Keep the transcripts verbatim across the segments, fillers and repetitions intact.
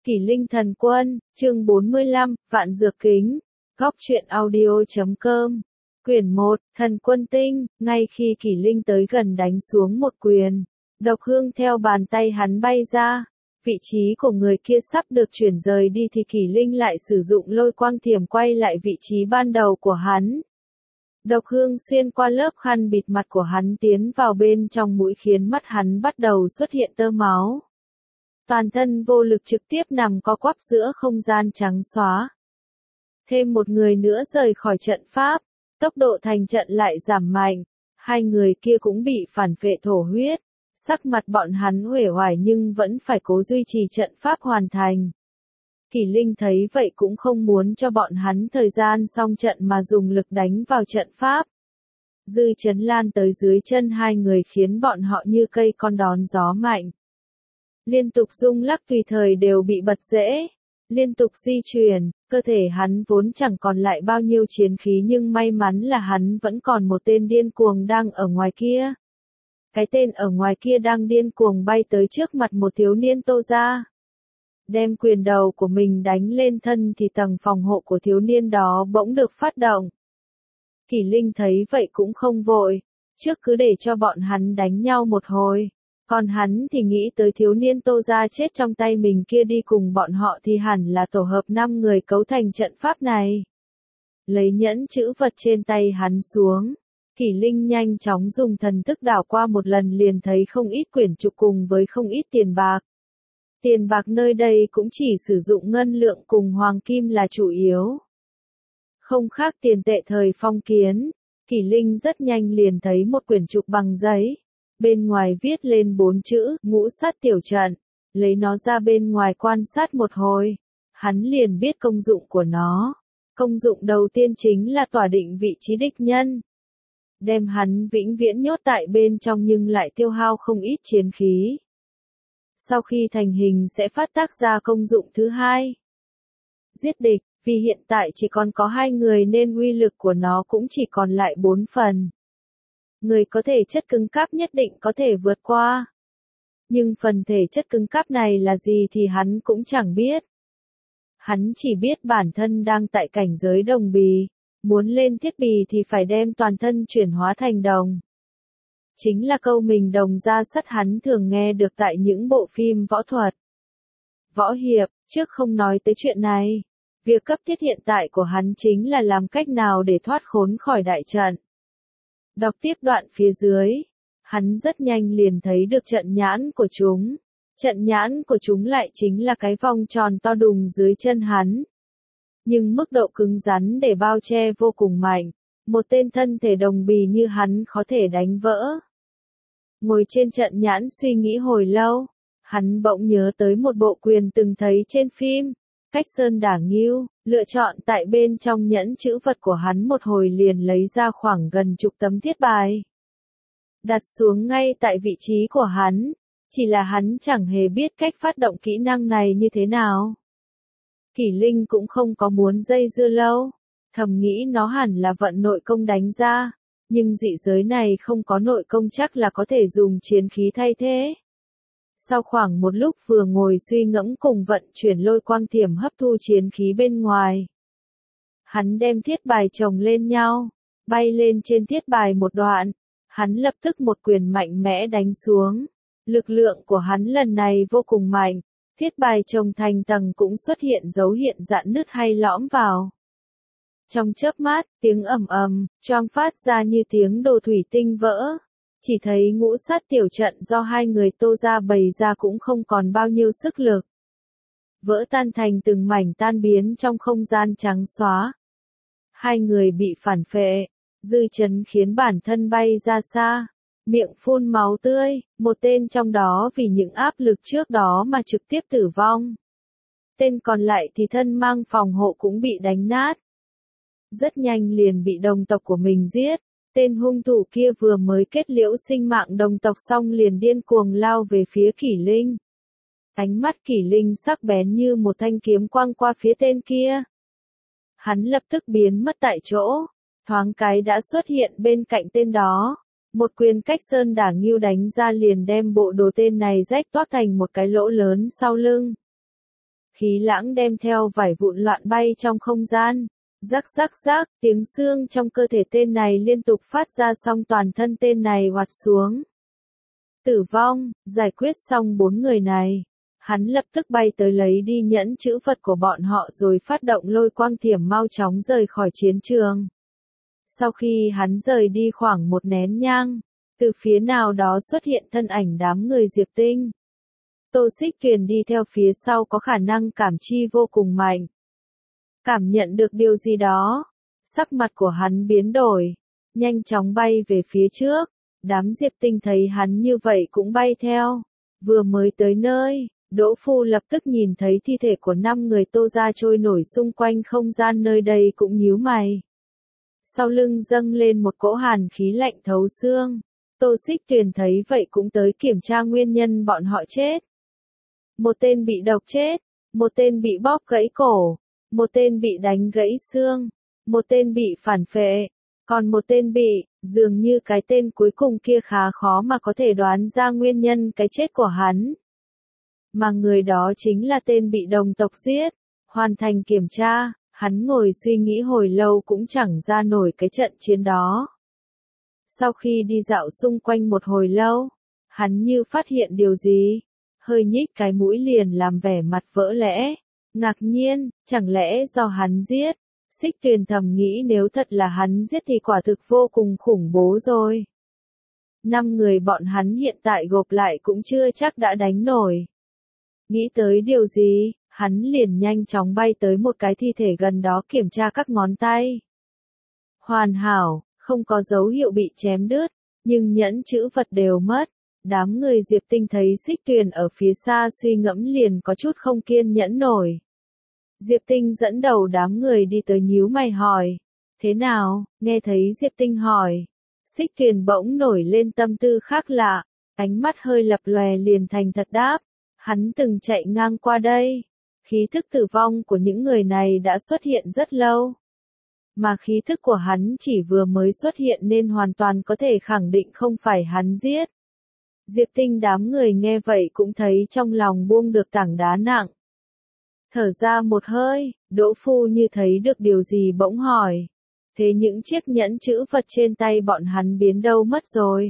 Kỷ Linh Thần Quân, chương bốn mươi lăm, Vạn Dược Kính, góc truyện audio chấm com, quyển một, Thần Quân Tinh. Ngay khi Kỷ Linh tới gần đánh xuống một quyền, độc hương theo bàn tay hắn bay ra. Vị trí của người kia sắp được chuyển rời đi thì Kỷ Linh lại sử dụng lôi quang thiểm quay lại vị trí ban đầu của hắn. Độc hương xuyên qua lớp khăn bịt mặt của hắn tiến vào bên trong mũi khiến mắt hắn bắt đầu xuất hiện tơ máu. Toàn thân vô lực trực tiếp nằm co quắp giữa không gian trắng xóa. Thêm một người nữa rời khỏi trận pháp, tốc độ thành trận lại giảm mạnh, hai người kia cũng bị phản vệ thổ huyết. Sắc mặt bọn hắn uể oải nhưng vẫn phải cố duy trì trận pháp hoàn thành. Kỷ Linh thấy vậy cũng không muốn cho bọn hắn thời gian xong trận mà dùng lực đánh vào trận pháp. Dư chấn lan tới dưới chân hai người khiến bọn họ như cây con đón gió mạnh. Liên tục rung lắc tùy thời đều bị bật rễ. Liên tục di chuyển, cơ thể hắn vốn chẳng còn lại bao nhiêu chiến khí nhưng may mắn là hắn vẫn còn một tên điên cuồng đang ở ngoài kia. Cái tên ở ngoài kia đang điên cuồng bay tới trước mặt một thiếu niên Tô gia. Đem quyền đầu của mình đánh lên thân thì tầng phòng hộ của thiếu niên đó bỗng được phát động. Kỷ Linh thấy vậy cũng không vội, trước cứ để cho bọn hắn đánh nhau một hồi. Còn hắn thì nghĩ tới thiếu niên Tô gia chết trong tay mình kia đi cùng bọn họ thì hẳn là tổ hợp năm người cấu thành trận pháp này. Lấy nhẫn chữ vật trên tay hắn xuống. Kỷ Linh nhanh chóng dùng thần thức đảo qua một lần liền thấy không ít quyển trục cùng với không ít tiền bạc. Tiền bạc nơi đây cũng chỉ sử dụng ngân lượng cùng hoàng kim là chủ yếu. Không khác tiền tệ thời phong kiến, Kỷ Linh rất nhanh liền thấy một quyển trục bằng giấy. Bên ngoài viết lên bốn chữ, ngũ sát tiểu trận. Lấy nó ra bên ngoài quan sát một hồi. Hắn liền biết công dụng của nó. Công dụng đầu tiên chính là tỏa định vị trí địch nhân. Đem hắn vĩnh viễn nhốt tại bên trong nhưng lại tiêu hao không ít chiến khí. Sau khi thành hình sẽ phát tác ra công dụng thứ hai. Giết địch, vì hiện tại chỉ còn có hai người nên uy lực của nó cũng chỉ còn lại bốn phần. Người có thể chất cứng cáp nhất định có thể vượt qua. Nhưng phần thể chất cứng cáp này là gì thì hắn cũng chẳng biết. Hắn chỉ biết bản thân đang tại cảnh giới đồng bì. Muốn lên thiết bì thì phải đem toàn thân chuyển hóa thành đồng. Chính là câu mình đồng ra sắt hắn thường nghe được tại những bộ phim võ thuật. Võ hiệp, trước không nói tới chuyện này. Việc cấp thiết hiện tại của hắn chính là làm cách nào để thoát khốn khỏi đại trận. Đọc tiếp đoạn phía dưới. Hắn rất nhanh liền thấy được trận nhãn của chúng. Trận nhãn của chúng lại chính là cái vòng tròn to đùng dưới chân hắn. Nhưng mức độ cứng rắn để bao che vô cùng mạnh, một tên thân thể đồng bì như hắn khó thể đánh vỡ. Ngồi trên trận nhãn suy nghĩ hồi lâu, hắn bỗng nhớ tới một bộ quyền từng thấy trên phim, Cách Sơn Đả Ngưu, lựa chọn tại bên trong nhẫn chữ vật của hắn một hồi liền lấy ra khoảng gần chục tấm thiết bài. Đặt xuống ngay tại vị trí của hắn, chỉ là hắn chẳng hề biết cách phát động kỹ năng này như thế nào. Kỷ Linh cũng không có muốn dây dưa lâu, thầm nghĩ nó hẳn là vận nội công đánh ra, nhưng dị giới này không có nội công chắc là có thể dùng chiến khí thay thế. Sau khoảng một lúc vừa ngồi suy ngẫm cùng vận chuyển lôi quang thiểm hấp thu chiến khí bên ngoài. Hắn đem thiết bài chồng lên nhau, bay lên trên thiết bài một đoạn, hắn lập tức một quyền mạnh mẽ đánh xuống. Lực lượng của hắn lần này vô cùng mạnh. Thiết bài chồng thành tầng cũng xuất hiện dấu hiện rạn nứt hay lõm vào. Trong chớp mắt, tiếng ầm ầm, choang phát ra như tiếng đồ thủy tinh vỡ. Chỉ thấy ngũ sát tiểu trận do hai người Tô gia bày ra cũng không còn bao nhiêu sức lực. Vỡ tan thành từng mảnh tan biến trong không gian trắng xóa. Hai người bị phản phệ, dư chấn khiến bản thân bay ra xa. Miệng phun máu tươi, một tên trong đó vì những áp lực trước đó mà trực tiếp tử vong. Tên còn lại thì thân mang phòng hộ cũng bị đánh nát. Rất nhanh liền bị đồng tộc của mình giết, tên hung thủ kia vừa mới kết liễu sinh mạng đồng tộc xong liền điên cuồng lao về phía Kỷ Linh. Ánh mắt Kỷ Linh sắc bén như một thanh kiếm quang qua phía tên kia. Hắn lập tức biến mất tại chỗ, thoáng cái đã xuất hiện bên cạnh tên đó. Một quyền Cách Sơn Đả Ngưu đánh ra liền đem bộ đồ tên này rách toác thành một cái lỗ lớn sau lưng. khí lãng đem theo vải vụn loạn bay trong không gian. Rắc rắc rắc, tiếng xương trong cơ thể tên này liên tục phát ra xong toàn thân tên này oạt xuống. Tử vong, giải quyết xong bốn người này. Hắn lập tức bay tới lấy đi nhẫn chữ vật của bọn họ rồi phát động lôi quang thiểm mau chóng rời khỏi chiến trường. Sau khi hắn rời đi khoảng một nén nhang, từ phía nào đó xuất hiện thân ảnh đám người Diệp Tinh. Tô Xích Tuyền đi theo phía sau có khả năng cảm chi vô cùng mạnh. Cảm nhận được điều gì đó, sắc mặt của hắn biến đổi, nhanh chóng bay về phía trước. Đám Diệp Tinh thấy hắn như vậy cũng bay theo. Vừa mới tới nơi, Đỗ Phu lập tức nhìn thấy thi thể của năm người Tô gia trôi nổi xung quanh không gian nơi đây cũng nhíu mày. Sau lưng dâng lên một cỗ hàn khí lạnh thấu xương. Tô Xích Tuyền thấy vậy cũng tới kiểm tra nguyên nhân bọn họ chết. Một tên bị độc chết, một tên bị bóp gãy cổ, một tên bị đánh gãy xương, một tên bị phản phệ, còn một tên bị, dường như cái tên cuối cùng kia khá khó mà có thể đoán ra nguyên nhân cái chết của hắn. Mà người đó chính là tên bị đồng tộc giết. Hoàn thành kiểm tra, hắn ngồi suy nghĩ hồi lâu cũng chẳng ra nổi cái trận chiến đó. Sau khi đi dạo xung quanh một hồi lâu, hắn như phát hiện điều gì, hơi nhích cái mũi liền làm vẻ mặt vỡ lẽ, ngạc nhiên, chẳng lẽ do hắn giết. Xích Tuyền thầm nghĩ nếu thật là hắn giết thì quả thực vô cùng khủng bố rồi. Năm người bọn hắn hiện tại gộp lại cũng chưa chắc đã đánh nổi. Nghĩ tới điều gì, hắn liền nhanh chóng bay tới một cái thi thể gần đó kiểm tra các ngón tay. Hoàn hảo, không có dấu hiệu bị chém đứt, nhưng nhẫn chữ vật đều mất. Đám người Diệp Tinh thấy Xích Tuyền ở phía xa suy ngẫm liền có chút không kiên nhẫn nổi. Diệp Tinh dẫn đầu đám người đi tới nhíu mày hỏi. Thế nào, nghe thấy Diệp Tinh hỏi. Xích Tuyền bỗng nổi lên tâm tư khác lạ, ánh mắt hơi lập lòe liền thành thật đáp. Hắn từng chạy ngang qua đây. Khí thức tử vong của những người này đã xuất hiện rất lâu. Mà khí thức của hắn chỉ vừa mới xuất hiện nên hoàn toàn có thể khẳng định không phải hắn giết. Diệp Tinh đám người nghe vậy cũng thấy trong lòng buông được tảng đá nặng. Thở ra một hơi, Đỗ Phu như thấy được điều gì bỗng hỏi. Thế những chiếc nhẫn chữ vật trên tay bọn hắn biến đâu mất rồi?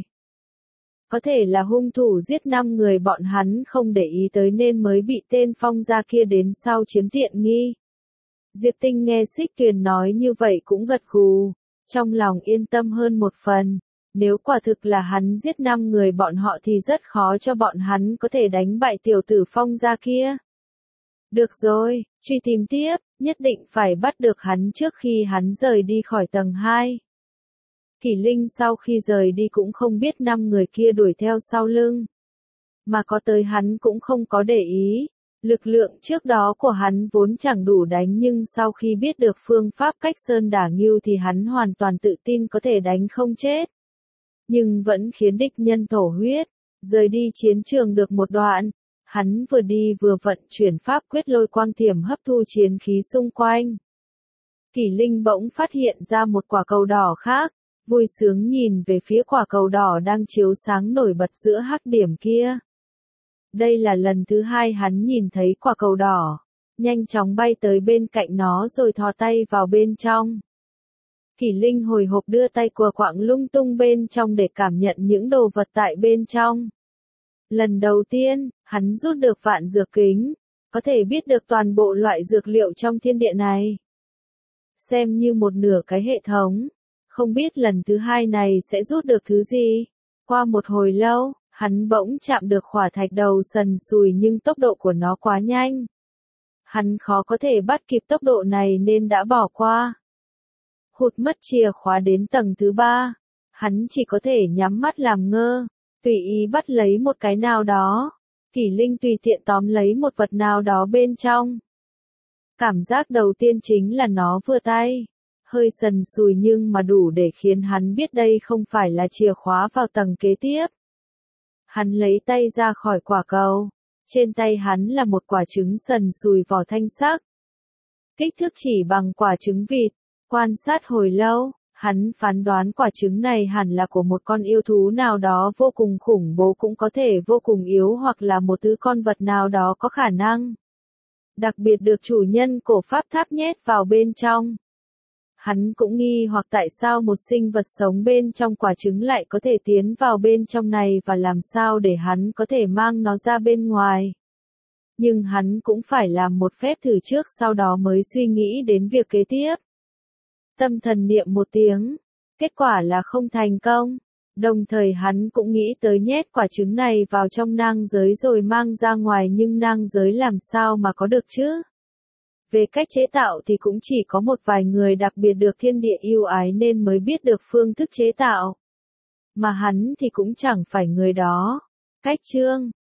Có thể là hung thủ giết năm người bọn hắn không để ý tới nên mới bị tên Phong gia kia đến sau chiếm tiện nghi. Diệp Tinh nghe Xích Tuyền nói như vậy cũng gật gù, trong lòng yên tâm hơn một phần. Nếu quả thực là hắn giết năm người bọn họ thì rất khó cho bọn hắn có thể đánh bại tiểu tử Phong gia kia. Được rồi, truy tìm tiếp, nhất định phải bắt được hắn trước khi hắn rời đi khỏi tầng hai. Kỷ Linh sau khi rời đi cũng không biết năm người kia đuổi theo sau lưng. Mà có tới hắn cũng không có để ý. Lực lượng trước đó của hắn vốn chẳng đủ đánh nhưng sau khi biết được phương pháp cách sơn đả ngưu thì hắn hoàn toàn tự tin có thể đánh không chết. Nhưng vẫn khiến địch nhân thổ huyết. Rời đi chiến trường được một đoạn. Hắn vừa đi vừa vận chuyển pháp quyết lôi quang thiểm hấp thu chiến khí xung quanh. Kỷ Linh bỗng phát hiện ra một quả cầu đỏ khác. Vui sướng nhìn về phía quả cầu đỏ đang chiếu sáng nổi bật giữa hắc điểm kia. Đây là lần thứ hai hắn nhìn thấy quả cầu đỏ. Nhanh chóng bay tới bên cạnh nó rồi thò tay vào bên trong. Kỷ Linh hồi hộp đưa tay của quạng lung tung bên trong để cảm nhận những đồ vật tại bên trong. Lần đầu tiên, hắn rút được vạn dược kính. Có thể biết được toàn bộ loại dược liệu trong thiên địa này. Xem như một nửa cái hệ thống. Không biết lần thứ hai này sẽ rút được thứ gì. Qua một hồi lâu, hắn bỗng chạm được khỏa thạch đầu sần sùi nhưng tốc độ của nó quá nhanh. Hắn khó có thể bắt kịp tốc độ này nên đã bỏ qua. Hụt mất chìa khóa đến tầng thứ ba. Hắn chỉ có thể nhắm mắt làm ngơ, tùy ý bắt lấy một cái nào đó. Kỷ Linh tùy tiện tóm lấy một vật nào đó bên trong. Cảm giác đầu tiên chính là nó vừa tay. Hơi sần sùi nhưng mà đủ để khiến hắn biết đây không phải là chìa khóa vào tầng kế tiếp. Hắn lấy tay ra khỏi quả cầu. Trên tay hắn là một quả trứng sần sùi vỏ thanh sắc. Kích thước chỉ bằng quả trứng vịt. Quan sát hồi lâu, hắn phán đoán quả trứng này hẳn là của một con yêu thú nào đó vô cùng khủng bố cũng có thể vô cùng yếu hoặc là một thứ con vật nào đó có khả năng đặc biệt được chủ nhân cổ pháp tháp nhét vào bên trong. Hắn cũng nghi hoặc tại sao một sinh vật sống bên trong quả trứng lại có thể tiến vào bên trong này và làm sao để hắn có thể mang nó ra bên ngoài. Nhưng hắn cũng phải làm một phép thử trước sau đó mới suy nghĩ đến việc kế tiếp. Tâm thần niệm một tiếng, kết quả là không thành công. Đồng thời hắn cũng nghĩ tới nhét quả trứng này vào trong nang giới rồi mang ra ngoài nhưng nang giới làm sao mà có được chứ? Về cách chế tạo thì cũng chỉ có một vài người đặc biệt được thiên địa yêu ái nên mới biết được phương thức chế tạo. Mà hắn thì cũng chẳng phải người đó. Cách chương